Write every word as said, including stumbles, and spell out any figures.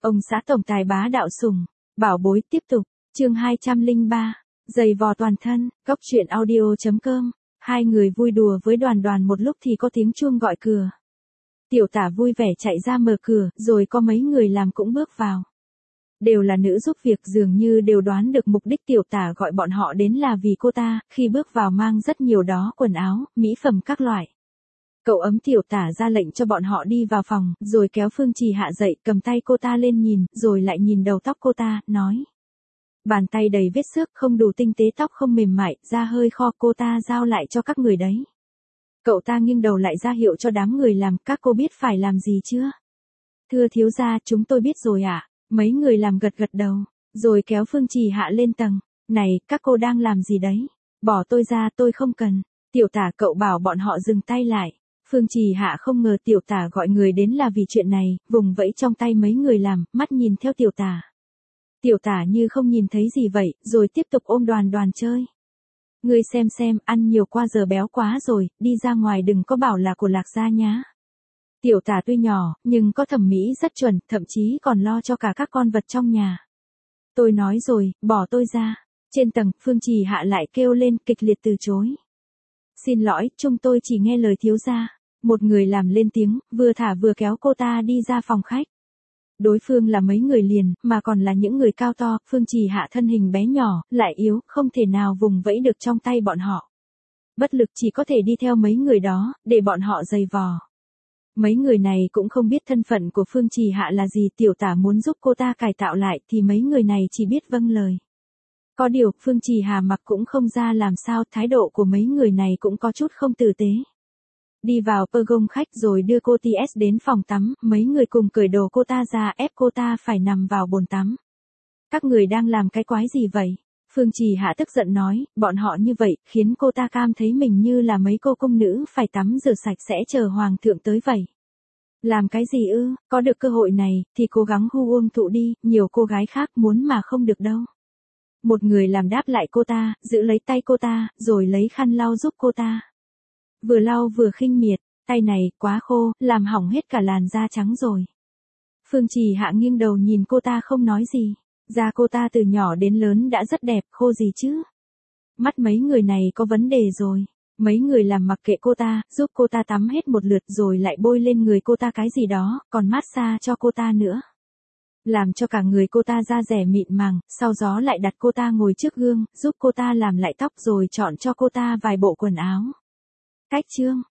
Ông xã tổng tài bá đạo sủng, bảo bối tiếp tục, chương hai trăm lẻ ba, giày vò toàn thân, góc truyện audio.com, hai người vui đùa với Đoàn Đoàn một lúc thì có tiếng chuông gọi cửa. Tiểu Tả vui vẻ chạy ra mở cửa, rồi có mấy người làm cũng bước vào. Đều là nữ giúp việc, dường như đều đoán được mục đích Tiểu Tả gọi bọn họ đến là vì cô ta, khi bước vào mang rất nhiều đó quần áo, mỹ phẩm các loại. Cậu ấm Tiểu Tả ra lệnh cho bọn họ đi vào phòng, rồi kéo Phương Trì Hạ dậy, cầm tay cô ta lên nhìn, rồi lại nhìn đầu tóc cô ta, nói. Bàn tay đầy vết xước, không đủ tinh tế, tóc không mềm mại, da hơi kho, cô ta giao lại cho các người đấy. Cậu ta nghiêng đầu lại ra hiệu cho đám người làm, các cô biết phải làm gì chưa? Thưa thiếu gia, chúng tôi biết rồi ạ. Mấy người làm gật gật đầu, rồi kéo Phương Trì Hạ lên tầng. Này, các cô đang làm gì đấy? Bỏ tôi ra, tôi không cần. Tiểu Tả, cậu bảo bọn họ dừng tay lại. Phương Trì Hạ không ngờ Tiểu Tả gọi người đến là vì chuyện này, vùng vẫy trong tay mấy người làm, mắt nhìn theo Tiểu Tả. Tiểu Tả như không nhìn thấy gì vậy, rồi tiếp tục ôm Đoàn Đoàn chơi. Ngươi xem xem, ăn nhiều qua giờ béo quá rồi, đi ra ngoài đừng có bảo là của Lạc gia nhá. Tiểu Tả tuy nhỏ, nhưng có thẩm mỹ rất chuẩn, thậm chí còn lo cho cả các con vật trong nhà. Tôi nói rồi, bỏ tôi ra. Trên tầng, Phương Trì Hạ lại kêu lên, kịch liệt từ chối. Xin lỗi, chúng tôi chỉ nghe lời thiếu gia. Một người làm lên tiếng, vừa thả vừa kéo cô ta đi ra phòng khách. Đối phương là mấy người liền, mà còn là những người cao to, Phương Trì Hạ thân hình bé nhỏ, lại yếu, không thể nào vùng vẫy được trong tay bọn họ. Bất lực chỉ có thể đi theo mấy người đó, để bọn họ giày vò. Mấy người này cũng không biết thân phận của Phương Trì Hạ là gì, Tiểu Tả muốn giúp cô ta cải tạo lại thì mấy người này chỉ biết vâng lời. Có điều, Phương Trì Hà mặc cũng không ra làm sao, thái độ của mấy người này cũng có chút không tử tế. Đi vào pergông khách rồi đưa cô tê ét đến phòng tắm, mấy người cùng cởi đồ cô ta ra, ép cô ta phải nằm vào bồn tắm. Các người đang làm cái quái gì vậy? Phương Trì Hạ tức giận nói, bọn họ như vậy, khiến cô ta cảm thấy mình như là mấy cô cung nữ phải tắm rửa sạch sẽ chờ hoàng thượng tới vậy. Làm cái gì ư, có được cơ hội này, thì cố gắng hu uông thụ đi, nhiều cô gái khác muốn mà không được đâu. Một người làm đáp lại cô ta, giữ lấy tay cô ta, rồi lấy khăn lau giúp cô ta. Vừa lau vừa khinh miệt, tay này, quá khô, làm hỏng hết cả làn da trắng rồi. Phương Trì Hạ nghiêng đầu nhìn cô ta không nói gì. Da cô ta từ nhỏ đến lớn đã rất đẹp, khô gì chứ. Mắt mấy người này có vấn đề rồi. Mấy người làm mặc kệ cô ta, giúp cô ta tắm hết một lượt rồi lại bôi lên người cô ta cái gì đó, còn massage cho cô ta nữa. Làm cho cả người cô ta da rẻ mịn màng, sau đó lại đặt cô ta ngồi trước gương, giúp cô ta làm lại tóc rồi chọn cho cô ta vài bộ quần áo. Cách chương.